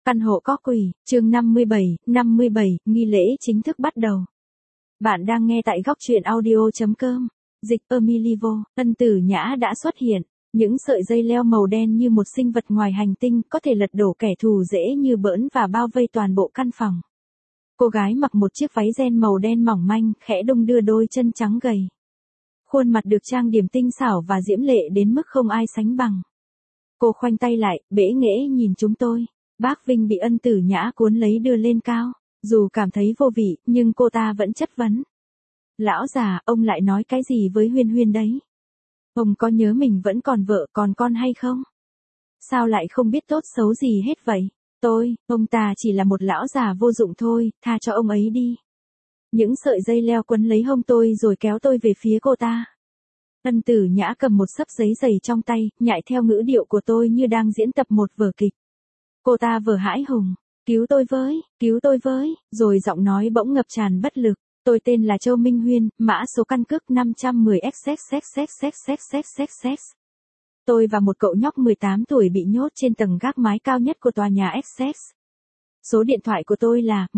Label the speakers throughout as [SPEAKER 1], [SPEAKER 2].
[SPEAKER 1] Căn hộ có quỷ, chương 57, nghi lễ chính thức bắt đầu. Bạn đang nghe tại góc truyện audio.com. Dịch Emilivo, Ân Tử Nhã đã xuất hiện. Những sợi dây leo màu đen như một sinh vật ngoài hành tinh có thể lật đổ kẻ thù dễ như bỡn và bao vây toàn bộ căn phòng. Cô gái mặc một chiếc váy ren màu đen mỏng manh, khẽ đung đưa đôi chân trắng gầy. Khuôn mặt được trang điểm tinh xảo và diễm lệ đến mức không ai sánh bằng. Cô khoanh tay lại, bẽ nghễ nhìn chúng tôi. Bác Vinh bị Ân Tử Nhã cuốn lấy đưa lên cao. Dù cảm thấy vô vị, nhưng cô ta vẫn chất vấn. Lão già, ông lại nói cái gì với Huyên Huyên đấy? Ông có nhớ mình vẫn còn vợ còn con hay không? Sao lại không biết tốt xấu gì hết vậy? Ông ta chỉ là một lão già vô dụng thôi, tha cho ông ấy đi. Những sợi dây leo quấn lấy hông tôi rồi kéo tôi về phía cô ta. Ân Tử Nhã cầm một xấp giấy dày trong tay, nhại theo ngữ điệu của tôi như đang diễn tập một vở kịch. Cô ta vừa hãi hùng, cứu tôi với, rồi giọng nói bỗng ngập tràn bất lực. Tôi tên là Châu Minh Huyên, mã số căn cước 510XXXXXXXXX. Tôi và một cậu nhóc 18 tuổi bị nhốt trên tầng gác mái cao nhất của tòa nhà XX. Số điện thoại của tôi là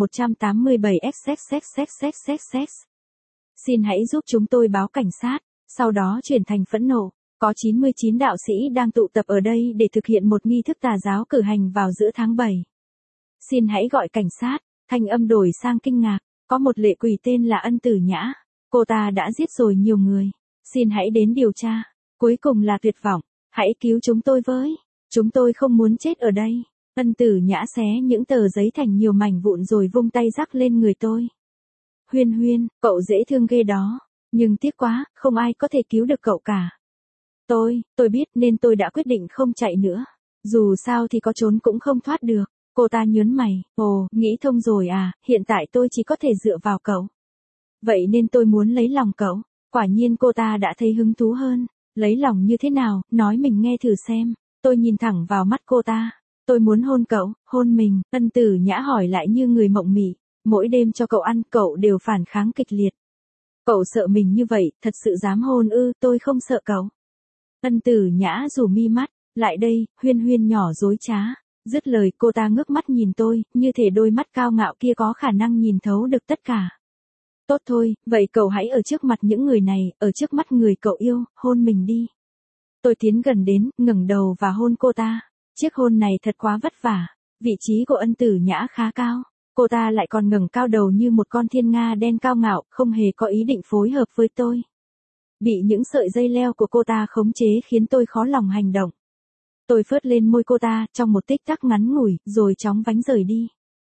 [SPEAKER 1] 187XXXXXXX. Xin hãy giúp chúng tôi báo cảnh sát, sau đó chuyển thành phẫn nộ. Có 99 đạo sĩ đang tụ tập ở đây để thực hiện một nghi thức tà giáo cử hành vào giữa tháng 7. Xin hãy gọi cảnh sát, thanh âm đổi sang kinh ngạc. Có một lệ quỷ tên là Ân Tử Nhã. Cô ta đã giết rồi nhiều người. Xin hãy đến điều tra. Cuối cùng là tuyệt vọng. Hãy cứu chúng tôi với. Chúng tôi không muốn chết ở đây. Ân Tử Nhã xé những tờ giấy thành nhiều mảnh vụn rồi vung tay rắc lên người tôi. Huyên Huyên, cậu dễ thương ghê đó. Nhưng tiếc quá, không ai có thể cứu được cậu cả. Tôi biết nên tôi đã quyết định không chạy nữa. Dù sao thì có trốn cũng không thoát được. Cô ta nhớn mày, nghĩ thông rồi à, hiện tại tôi chỉ có thể dựa vào cậu. Vậy nên tôi muốn lấy lòng cậu. Quả nhiên cô ta đã thấy hứng thú hơn. Lấy lòng như thế nào, nói mình nghe thử xem. Tôi nhìn thẳng vào mắt cô ta. Tôi muốn hôn cậu, hôn mình. Ân Tử Nhã hỏi lại như người mộng mị. Mỗi đêm cho cậu ăn, cậu đều phản kháng kịch liệt. Cậu sợ mình như vậy, thật sự dám hôn ư? Tôi không sợ cậu. Ân Tử Nhã rủ mi mắt. Lại đây, Huyên Huyên nhỏ dối trá. Dứt lời cô ta ngước mắt nhìn tôi, như thể đôi mắt cao ngạo kia có khả năng nhìn thấu được tất cả. Tốt thôi, vậy cậu hãy ở trước mặt những người này, ở trước mắt người cậu yêu, hôn mình đi. Tôi tiến gần đến, ngẩng đầu và hôn cô ta. Chiếc hôn này thật quá vất vả. Vị trí của Ân Tử Nhã khá cao. Cô ta lại còn ngẩng cao đầu như một con thiên nga đen cao ngạo, không hề có ý định phối hợp với tôi. Bị những sợi dây leo của cô ta khống chế khiến tôi khó lòng hành động. Tôi phớt lên môi cô ta, trong một tích tắc ngắn ngủi, rồi chóng vánh rời đi.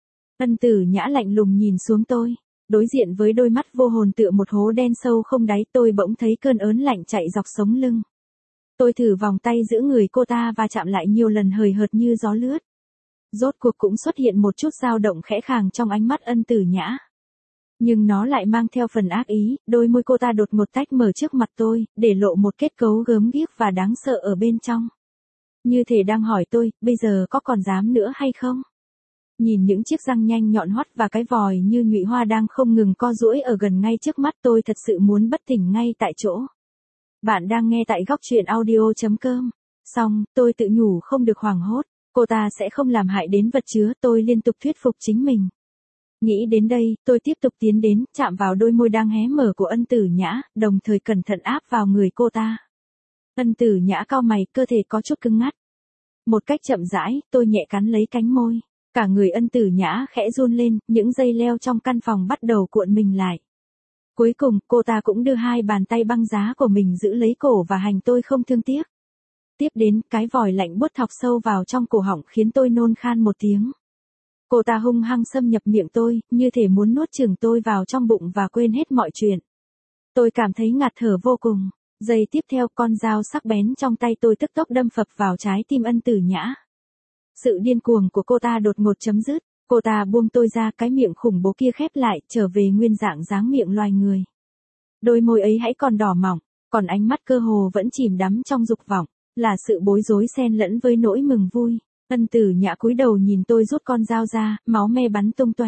[SPEAKER 1] Ân Tử Nhã lạnh lùng nhìn xuống tôi. Đối diện với đôi mắt vô hồn tựa một hố đen sâu không đáy, tôi bỗng thấy cơn ớn lạnh chạy dọc sống lưng. Tôi thử vòng tay giữ người cô ta và chạm lại nhiều lần hời hợt như gió lướt. Rốt cuộc cũng xuất hiện một chút dao động khẽ khàng trong ánh mắt Ân Tử Nhã. Nhưng nó lại mang theo phần ác ý, đôi môi cô ta đột ngột tách mở trước mặt tôi, để lộ một kết cấu gớm ghiếc và đáng sợ ở bên trong. Như thể đang hỏi tôi, bây giờ có còn dám nữa hay không? Nhìn những chiếc răng nhanh nhọn hoắt và cái vòi như nhụy hoa đang không ngừng co duỗi ở gần ngay trước mắt, tôi thật sự muốn bất tỉnh ngay tại chỗ. Bạn đang nghe tại góc truyện audio.com. Xong, tôi tự nhủ không được hoảng hốt, cô ta sẽ không làm hại đến vật chứa, tôi liên tục thuyết phục chính mình. Nghĩ đến đây, tôi tiếp tục tiến đến, chạm vào đôi môi đang hé mở của Ân Tử Nhã, đồng thời cẩn thận áp vào người cô ta. Ân Tử Nhã cau mày, cơ thể có chút cứng ngắc. Một cách chậm rãi, tôi nhẹ cắn lấy cánh môi. Cả người Ân Tử Nhã khẽ run lên, những dây leo trong căn phòng bắt đầu cuộn mình lại. Cuối cùng, cô ta cũng đưa hai bàn tay băng giá của mình giữ lấy cổ và hành tôi không thương tiếc. Tiếp đến, cái vòi lạnh buốt thọc sâu vào trong cổ họng khiến tôi nôn khan một tiếng. Cô ta hung hăng xâm nhập miệng tôi, như thể muốn nuốt chửng tôi vào trong bụng và quên hết mọi chuyện. Tôi cảm thấy ngạt thở vô cùng. Giây tiếp theo, con dao sắc bén trong tay tôi tức tốc đâm phập vào trái tim Ân Tử Nhã. Sự điên cuồng của cô ta đột ngột chấm dứt. Cô ta buông tôi ra, cái miệng khủng bố kia khép lại, trở về nguyên dạng dáng miệng loài người. Đôi môi ấy hãy còn đỏ mỏng, còn ánh mắt cơ hồ vẫn chìm đắm trong dục vọng, là sự bối rối xen lẫn với nỗi mừng vui. Ân Tử Nhã cúi đầu nhìn tôi rút con dao ra, máu me bắn tung tóe.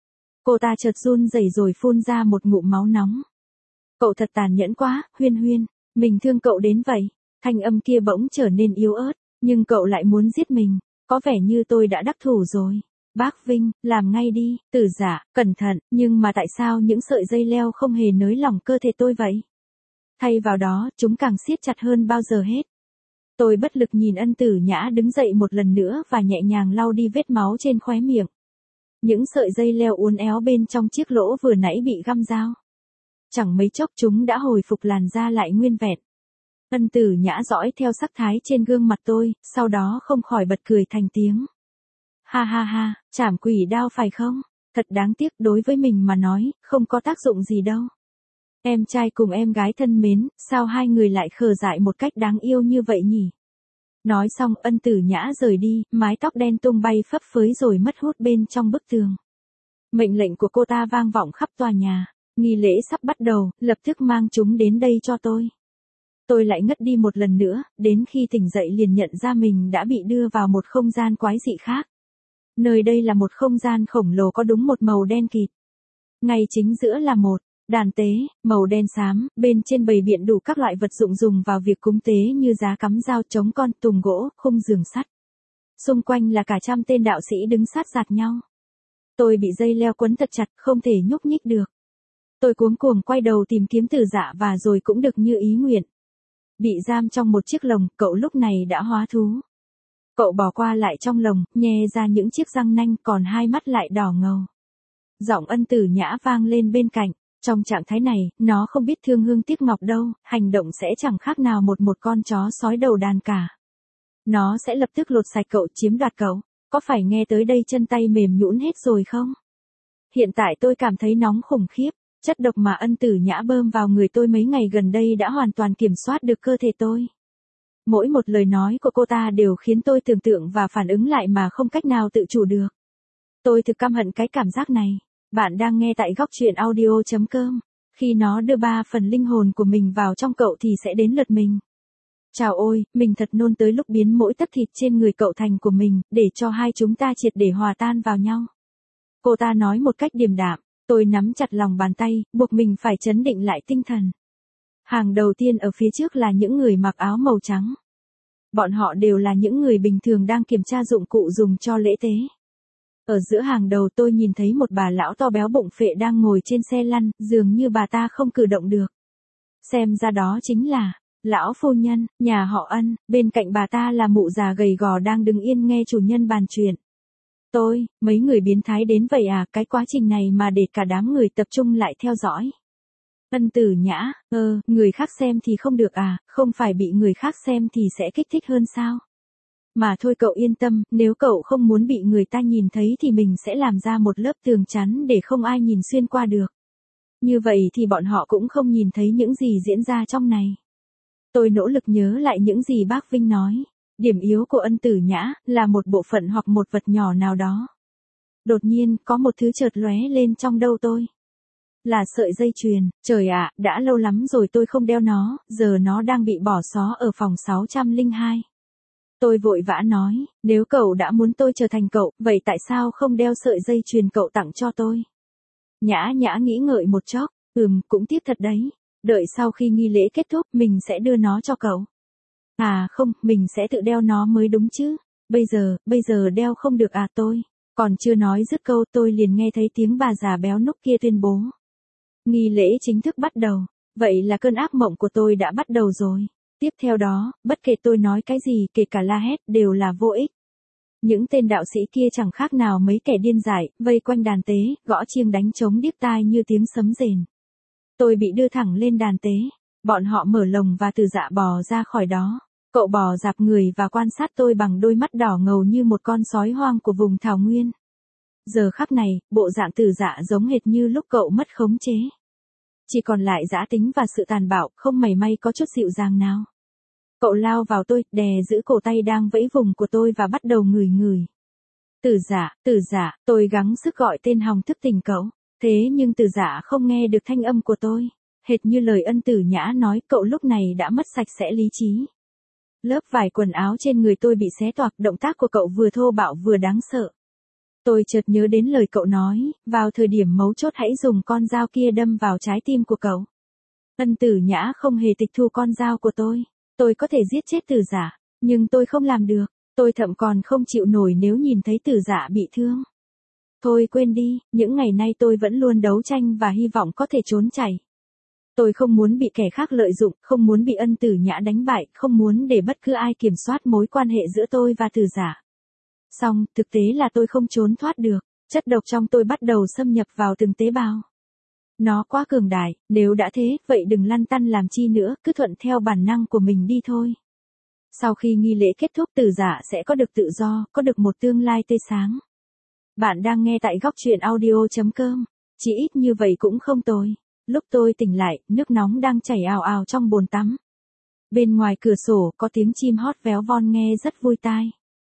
[SPEAKER 1] Cô ta chợt run rẩy rồi phun ra một ngụm máu nóng. Cậu thật tàn nhẫn quá, Huyên Huyên, mình thương cậu đến vậy. Thanh âm kia bỗng trở nên yếu ớt, nhưng cậu lại muốn giết mình. Có vẻ như tôi đã đắc thủ rồi. Bác Vinh, làm ngay đi, Tử Dạ, cẩn thận, nhưng mà tại sao những sợi dây leo không hề nới lỏng cơ thể tôi vậy? Thay vào đó, chúng càng siết chặt hơn bao giờ hết. Tôi bất lực nhìn Ân Tử Nhã đứng dậy một lần nữa và nhẹ nhàng lau đi vết máu trên khóe miệng. Những sợi dây leo uốn éo bên trong chiếc lỗ vừa nãy bị găm dao. Chẳng mấy chốc chúng đã hồi phục làn da lại nguyên vẹn. Ân Tử Nhã dõi theo sắc thái trên gương mặt tôi, sau đó không khỏi bật cười thành tiếng. Ha ha ha, chảm quỷ đao phải không? Thật đáng tiếc, đối với mình mà nói, không có tác dụng gì đâu. Em trai cùng em gái thân mến, sao hai người lại khờ dại một cách đáng yêu như vậy nhỉ? Nói xong, Ân Tử Nhã rời đi, mái tóc đen tung bay phấp phới rồi mất hút bên trong bức tường. Mệnh lệnh của cô ta vang vọng khắp tòa nhà. Nghi lễ sắp bắt đầu, lập tức mang chúng đến đây cho tôi. Tôi lại ngất đi một lần nữa, đến khi tỉnh dậy liền nhận ra mình đã bị đưa vào một không gian quái dị khác. Nơi đây là một không gian khổng lồ có đúng một màu đen kịt. Ngay chính giữa là một đàn tế, màu đen xám, bên trên bày biện đủ các loại vật dụng dùng vào việc cúng tế như giá cắm dao, trống con, tùng gỗ, khung giường sắt. Xung quanh là cả trăm tên đạo sĩ đứng sát giạt nhau. Tôi bị dây leo quấn thật chặt, không thể nhúc nhích được. Tôi cuống cuồng quay đầu tìm kiếm Tử Dạ và rồi cũng được như ý nguyện. Bị giam trong một chiếc lồng, cậu lúc này đã hóa thú. Cậu bò qua lại trong lồng, nhe ra những chiếc răng nanh, còn hai mắt lại đỏ ngầu. Giọng Ân Tử Nhã vang lên bên cạnh. Trong trạng thái này, nó không biết thương hương tiếc ngọc đâu, hành động sẽ chẳng khác nào một con chó sói đầu đàn cả. Nó sẽ lập tức lột sạch cậu, chiếm đoạt cậu. Có phải nghe tới đây chân tay mềm nhũn hết rồi không? Hiện tại tôi cảm thấy nóng khủng khiếp. Chất độc mà Ân Tử Nhã bơm vào người tôi mấy ngày gần đây đã hoàn toàn kiểm soát được cơ thể tôi. Mỗi một lời nói của cô ta đều khiến tôi tưởng tượng và phản ứng lại mà không cách nào tự chủ được. Tôi thực căm hận cái cảm giác này. Bạn đang nghe tại góc truyện audio.com. Khi nó đưa 3 phần linh hồn của mình vào trong cậu thì sẽ đến lượt mình. Chào ôi, mình thật nôn tới lúc biến mỗi tấc thịt trên người cậu thành của mình, để cho hai chúng ta triệt để hòa tan vào nhau. Cô ta nói một cách điềm đạm. Tôi nắm chặt lòng bàn tay, buộc mình phải trấn định lại tinh thần. Hàng đầu tiên ở phía trước là những người mặc áo màu trắng. Bọn họ đều là những người bình thường đang kiểm tra dụng cụ dùng cho lễ tế. Ở giữa hàng đầu tôi nhìn thấy một bà lão to béo bụng phệ đang ngồi trên xe lăn, dường như bà ta không cử động được. Xem ra đó chính là lão phu nhân, nhà họ Ân, bên cạnh bà ta là mụ già gầy gò đang đứng yên nghe chủ nhân bàn chuyện. Mấy người biến thái đến vậy à, cái quá trình này mà để cả đám người tập trung lại theo dõi. Ân Tử Nhã, người khác xem thì không được à, không phải bị người khác xem thì sẽ kích thích hơn sao? Mà thôi cậu yên tâm, nếu cậu không muốn bị người ta nhìn thấy thì mình sẽ làm ra một lớp tường chắn để không ai nhìn xuyên qua được. Như vậy thì bọn họ cũng không nhìn thấy những gì diễn ra trong này. Tôi nỗ lực nhớ lại những gì bác Vinh nói. Điểm yếu của Ân Tử Nhã là một bộ phận hoặc một vật nhỏ nào đó. Đột nhiên, có một thứ chợt lóe lên trong đầu tôi. Là sợi dây chuyền, trời ạ, đã lâu lắm rồi tôi không đeo nó, giờ nó đang bị bỏ xó ở phòng 602. Tôi vội vã nói, nếu cậu đã muốn tôi trở thành cậu, vậy tại sao không đeo sợi dây chuyền cậu tặng cho tôi? Nhã Nhã nghĩ ngợi một chốc, cũng tiếc thật đấy. Đợi sau khi nghi lễ kết thúc, mình sẽ đưa nó cho cậu. À không, mình sẽ tự đeo nó mới đúng chứ. Bây giờ đeo không được à tôi. Còn chưa nói dứt câu tôi liền nghe thấy tiếng bà già béo núc kia tuyên bố. Nghi lễ chính thức bắt đầu. Vậy là cơn ác mộng của tôi đã bắt đầu rồi. Tiếp theo đó, bất kể tôi nói cái gì, kể cả la hét, đều là vô ích. Những tên đạo sĩ kia chẳng khác nào mấy kẻ điên dại, vây quanh đàn tế, gõ chiêng đánh trống điếc tai như tiếng sấm rền. Tôi bị đưa thẳng lên đàn tế. Bọn họ mở lồng và Tử Dạ bò ra khỏi đó. Cậu bò dạp người và quan sát tôi bằng đôi mắt đỏ ngầu như một con sói hoang của vùng thảo nguyên. Giờ khắc này, bộ dạng Tử Dạ giống hệt như lúc cậu mất khống chế. Chỉ còn lại dã tính và sự tàn bạo, không mảy may có chút dịu dàng nào. Cậu lao vào tôi, đè giữ cổ tay đang vẫy vùng của tôi và bắt đầu ngửi ngửi. Tử Dạ, tôi gắng sức gọi tên hòng thức tỉnh cậu. Thế nhưng Tử Dạ không nghe được thanh âm của tôi. Hệt như lời Ân Tử Nhã nói, cậu lúc này đã mất sạch sẽ lý trí. Lớp vải quần áo trên người tôi bị xé toạc, động tác của cậu vừa thô bạo vừa đáng sợ. Tôi chợt nhớ đến lời cậu nói, vào thời điểm mấu chốt hãy dùng con dao kia đâm vào trái tim của cậu. Ân Tử Nhã không hề tịch thu con dao của tôi. Tôi có thể giết chết Tử Dạ, nhưng tôi không làm được. Tôi thậm còn không chịu nổi nếu nhìn thấy Tử Dạ bị thương. Thôi quên đi, những ngày nay tôi vẫn luôn đấu tranh và hy vọng có thể trốn chạy. Tôi không muốn bị kẻ khác lợi dụng, không muốn bị Ân Tử Nhã đánh bại, không muốn để bất cứ ai kiểm soát mối quan hệ giữa tôi và Tử Dạ. Song, thực tế là tôi không trốn thoát được, chất độc trong tôi bắt đầu xâm nhập vào từng tế bào. Nó quá cường đại, nếu đã thế, vậy đừng lăn tăn làm chi nữa, cứ thuận theo bản năng của mình đi thôi. Sau khi nghi lễ kết thúc, Tử Dạ sẽ có được tự do, có được một tương lai tươi sáng. Bạn đang nghe tại góc truyện audio.com, chỉ ít như vậy cũng không tồi. Lúc tôi tỉnh lại, nước nóng đang chảy ào ào trong bồn tắm. Bên ngoài cửa sổ có tiếng chim hót véo von nghe rất vui tai.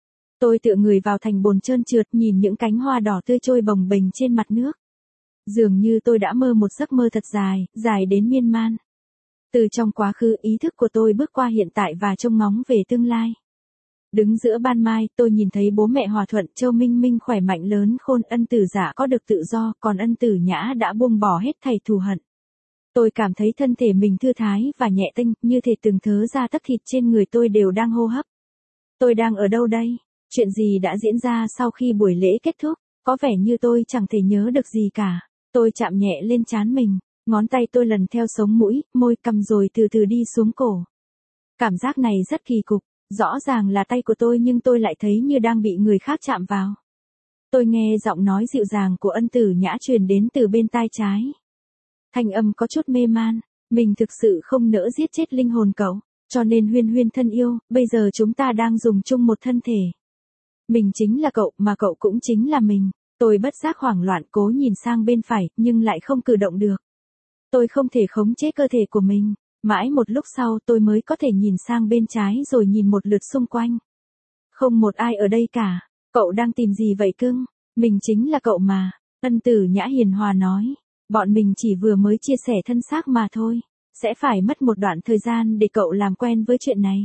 [SPEAKER 1] Tôi tựa người vào thành bồn trơn trượt nhìn những cánh hoa đỏ tươi trôi bồng bềnh trên mặt nước. Dường như tôi đã mơ một giấc mơ thật dài, dài đến miên man. Từ trong quá khứ ý thức của tôi bước qua hiện tại và trông ngóng về tương lai. Đứng giữa ban mai, tôi nhìn thấy bố mẹ hòa thuận, Châu Minh Minh khỏe mạnh lớn khôn, Ân Tử Dạ có được tự do, còn Ân Tử Nhã đã buông bỏ hết thảy thù hận. Tôi cảm thấy thân thể mình thư thái và nhẹ tênh, như thể từng thớ da tất thịt trên người tôi đều đang hô hấp. Tôi đang ở đâu đây? Chuyện gì đã diễn ra sau khi buổi lễ kết thúc? Có vẻ như tôi chẳng thể nhớ được gì cả. Tôi chạm nhẹ lên trán mình, ngón tay tôi lần theo sống mũi, môi, cằm rồi từ từ đi xuống cổ. Cảm giác này rất kỳ cục, rõ ràng là tay của tôi nhưng tôi lại thấy như đang bị người khác chạm vào. Tôi nghe giọng nói dịu dàng của Ân Tử Nhã truyền đến từ bên tai trái. Thanh âm có chút mê man, mình thực sự không nỡ giết chết linh hồn cậu, cho nên Huyên Huyên thân yêu, bây giờ chúng ta đang dùng chung một thân thể. Mình chính là cậu, mà cậu cũng chính là mình. Tôi bất giác hoảng loạn cố nhìn sang bên phải, nhưng lại không cử động được. Tôi không thể khống chế cơ thể của mình. Mãi một lúc sau tôi mới có thể nhìn sang bên trái rồi nhìn một lượt xung quanh. Không một ai ở đây cả. Cậu đang tìm gì vậy cưng? Mình chính là cậu mà. Ân Tử Nhã hiền hòa nói. Bọn mình chỉ vừa mới chia sẻ thân xác mà thôi. Sẽ phải mất một đoạn thời gian để cậu làm quen với chuyện này.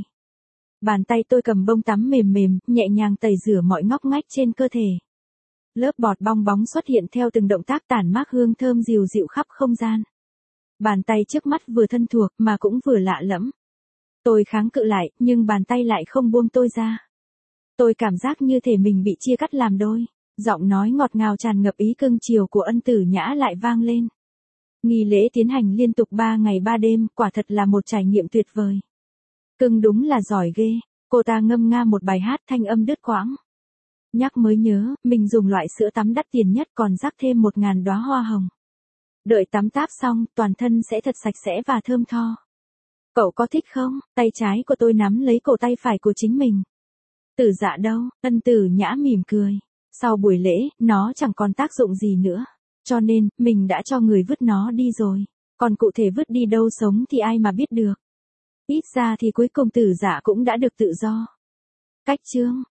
[SPEAKER 1] Bàn tay tôi cầm bông tắm mềm mềm, nhẹ nhàng tẩy rửa mọi ngóc ngách trên cơ thể. Lớp bọt bong bóng xuất hiện theo từng động tác tản mát hương thơm dịu dịu khắp không gian. Bàn tay trước mắt vừa thân thuộc mà cũng vừa lạ lẫm. Tôi kháng cự lại, nhưng bàn tay lại không buông tôi ra. Tôi cảm giác như thể mình bị chia cắt làm đôi. Giọng nói ngọt ngào tràn ngập ý cưng chiều của Ân Tử Nhã lại vang lên. Nghi lễ tiến hành liên tục 3 ngày 3 đêm, quả thật là một trải nghiệm tuyệt vời. Cưng đúng là giỏi ghê. Cô ta ngâm nga một bài hát thanh âm đứt quãng. Nhắc mới nhớ, mình dùng loại sữa tắm đắt tiền nhất còn rắc thêm 1000 đóa hoa hồng. Đợi tắm táp xong, toàn thân sẽ thật sạch sẽ và thơm tho. Cậu có thích không? Tay trái của tôi nắm lấy cổ tay phải của chính mình. Tử Dạ đâu? Ân Tử Nhã mỉm cười. Sau buổi lễ, nó chẳng còn tác dụng gì nữa. Cho nên, mình đã cho người vứt nó đi rồi. Còn cụ thể vứt đi đâu sống thì ai mà biết được. Ít ra thì cuối cùng Tử Dạ cũng đã được tự do. Cách chương